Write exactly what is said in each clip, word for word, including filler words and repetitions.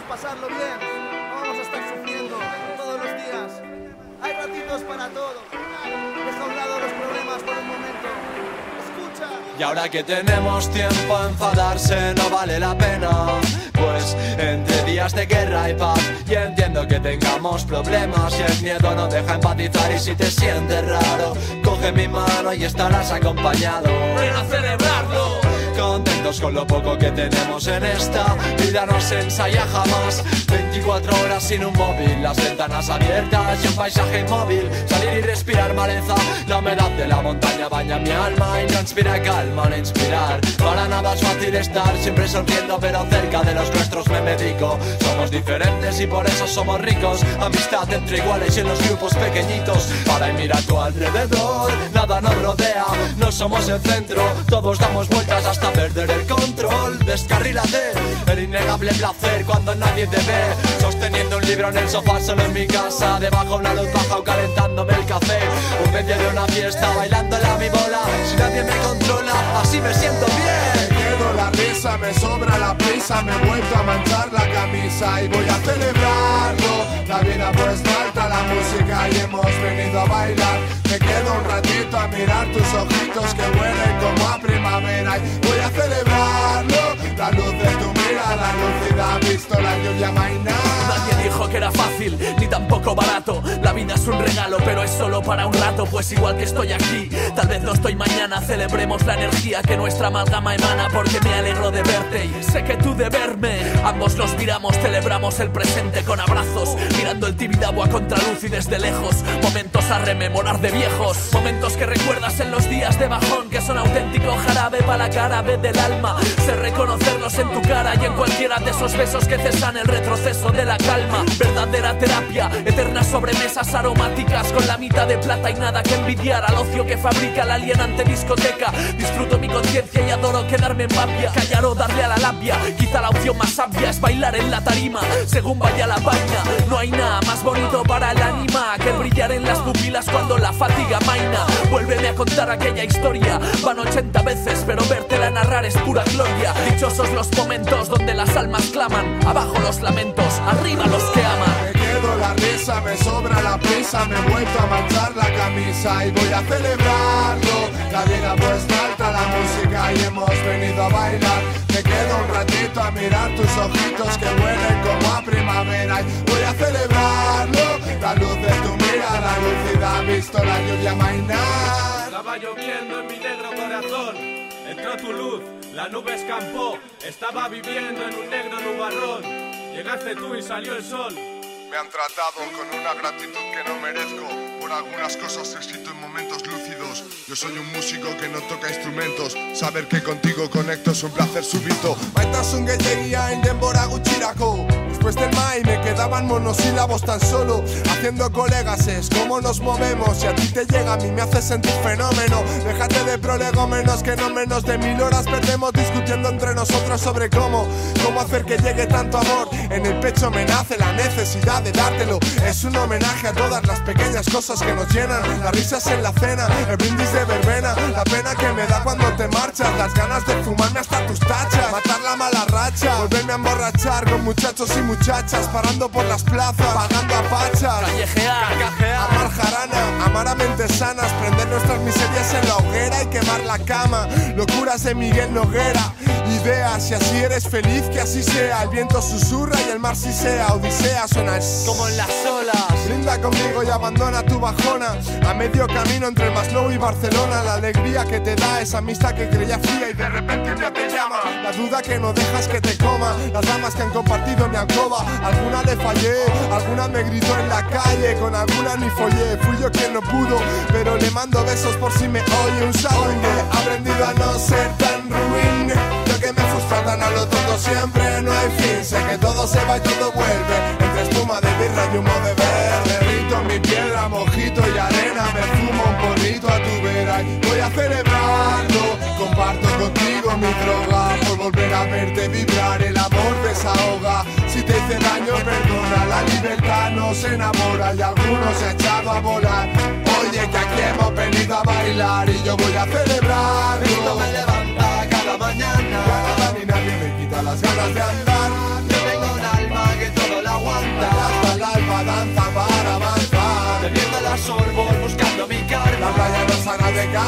pasarlo bien, no vamos a estar sufriendo todos los días. Hay ratitos para todo. Deja a un lado los problemas por un momento. Escucha. Y ahora que tenemos tiempo a enfadarse no vale la pena, pues entre días de guerra y paz y entiendo que tengamos problemas y el miedo no deja empatizar. Y si te sientes raro, coge mi mano y estarás acompañado. Ven a celebrarlo. Contentos con lo poco que tenemos en esta vida, no se ensaya jamás. Veinticuatro horas sin un móvil, las ventanas abiertas y un paisaje inmóvil. Salir y respirar maleza, la humedad de la montaña baña mi alma y no inspira calma al inspirar. Para nada es fácil estar siempre sonriendo, pero cerca de los nuestros me medico. Somos diferentes y por eso somos ricos. Amistad entre iguales y en los grupos pequeñitos. Para y mira a tu alrededor, nada nos rodea, no somos el centro. Todos damos vueltas hasta perder el control. Descarrílate, el innegable placer cuando nadie te ve, sosteniendo un libro en el sofá solo en mi casa, debajo una luz baja o calentándome el café, o en medio de una fiesta bailándole a mi bola. Si nadie me controla, así me siento bien. Me quedo la risa, me sobra la prisa, me he vuelto a manchar la camisa y voy a celebrarlo. La vida pues falta la música y hemos venido a bailar. Me quedo un ratito a mirar tus ojitos que huelen como a primavera y voy a celebrarlo. La luz de tu mirada lúcida, visto la lluvia mainar. Nadie dijo que era fácil, ni tampoco barato. La vida es un regalo, pero es solo para un rato. Pues igual que estoy aquí, tal vez no estoy mañana. Celebremos la energía que nuestra amalgama emana, porque me alegro de verte y sé que tú de verme. Ambos nos miramos, celebramos el presente con abrazos, mirando el Tibidabo a contraluz y desde lejos. Momentos a rememorar de viejos, momentos que recuerdas en los días de bajón, que son auténtico jarabe para la cara B del alma. Sé reconocerlos en tu cara y en cualquiera de esos besos que cesan el retroceso de la calma. Verdadera terapia, eternas sobremesas aromáticas con la mitad de plata y nada que envidiar al ocio que fabrica la alienante discoteca. Disfruto mi conciencia y adoro quedarme en papia, callar o darle a la labia. Quizá la opción más sabia es bailar en la tarima según vaya la vaina. No hay nada más bonito para el ánima que brillar en las pupilas cuando la fatiga maina. Vuélveme a contar aquella historia, van ochenta veces pero vértela narrar es pura gloria. Dichosos los momentos donde las almas claman, abajo los lamentos, arriba los que aman. Me quedo la risa, me sobra la prisa, me he vuelto a manchar la camisa y voy a celebrarlo. La vida pues falta la música y hemos venido a bailar. Me quedo un ratito a mirar tus ojitos que huelen como a primavera y voy a celebrarlo. La luz de tu mirada lúcida, visto la lluvia mainar. Estaba lloviendo en mi negro corazón, entró tu luz, la nube escampó, estaba viviendo en un negro nubarrón. Llegaste tú y salió el sol. Me han tratado con una gratitud que no merezco. Por algunas cosas he escrito en momentos lúcidos. Yo soy un músico que no toca instrumentos. Saber que contigo conecto es un placer súbito. Maitasun gehiagia en denbora gutxirako. Después del mai me quedaban monosílabos tan solo. Haciendo colegas es cómo nos movemos. Si a ti te llega, a mí me hace sentir fenómeno. Déjate de prolegómenos que no menos de mil horas perdemos discutiendo entre nosotros sobre cómo Cómo hacer que llegue tanto amor. En el pecho me nace la necesidad de dártelo. Es un homenaje a todas las pequeñas cosas que nos llenan. Las risas en la cena, el brindis de verbena, la pena que me da cuando te marchas, las ganas de fumarme hasta tus tachas, matar la mala racha, volverme a emborrachar con muchachos y muchachas, parando por las plazas, pagando a pachas, callejear, cajear, amar jarana, amar a mentes sanas, prender nuestras miserias en la hoguera y quemar la cama. Locuras de Miguel Noguera, ideas, si así eres feliz que así sea. El viento susurra y el mar si sea. Odisea suena como en las olas. Brinda conmigo y abandona tu bajona. A medio camino entre el Masnou y Barcelona. La alegría que te da esa amistad que creía fría y de repente ya te llama. La duda que no dejas que te coma. Las damas que han compartido mi alcoba. Alguna le fallé, alguna me gritó en la calle. Con alguna ni follé, fui yo quien no pudo, pero le mando besos por si me oye. Un saludo. He aprendido a no ser tan ruin. Yo que me frustra tan a lo tonto siempre. No hay fin, sé que todo se va y todo vuelve. Entre espuma de birra y humo de ver. Derrito mi piedra, mojito y arena. Me fumo un porrito a tu vera y voy a celebrarlo. Comparto contigo mi droga. Por volver a verte vibrar, el amor desahoga. Si te hice daño, perdona. La libertad nos enamora y algunos se ha echado a volar. Oye, que aquí hemos venido a bailar y yo voy a celebrar. Esto me levanta cada mañana. Nada ni nadie me quita las ganas de andar. Yo tengo un alma que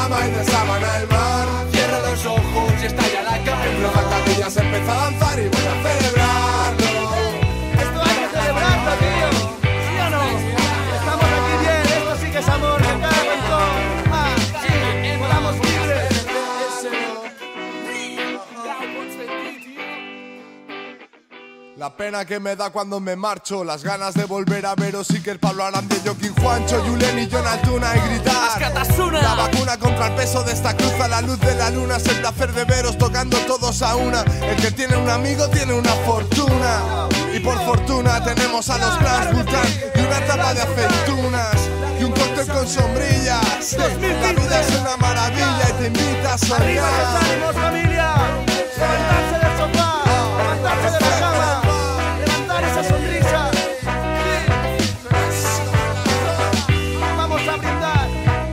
cama y de sábana el mar. Cierra los ojos y estalla la En calma. la capilla se empezó a danzar y voy a celebrarlo. Esto hay que celebrarlo, tío. ¿Sí o no? Estamos aquí bien, esto sí que es amor, que cago en todo. Ah, sí, volamos libres. La pena que me da cuando me marcho, las ganas de volver a veros y que el Pablo Arande, Joaquín Juancho, Julen y John Altuna y gritar Katasuna. la vacuna contra el peso de esta cruz a la luz de la luna, es el placer de veros tocando todos a una. El que tiene un amigo tiene una fortuna, y por fortuna tenemos a los Clans Bután y una tapa de aceitunas y un cóctel con sombrillas. La vida es una maravilla y te invita a Arriba los soñar. ánimos, familia. Levantarse del sofá, levantarse de la cama, levantar esa sonrisa. Sí. Vamos a brindar.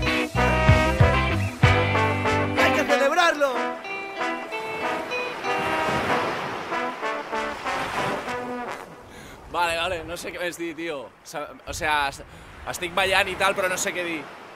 Hay que celebrarlo. Vale, vale, no sé què més dir, tio. O sea, estic ballant i tal, però no sé què dir.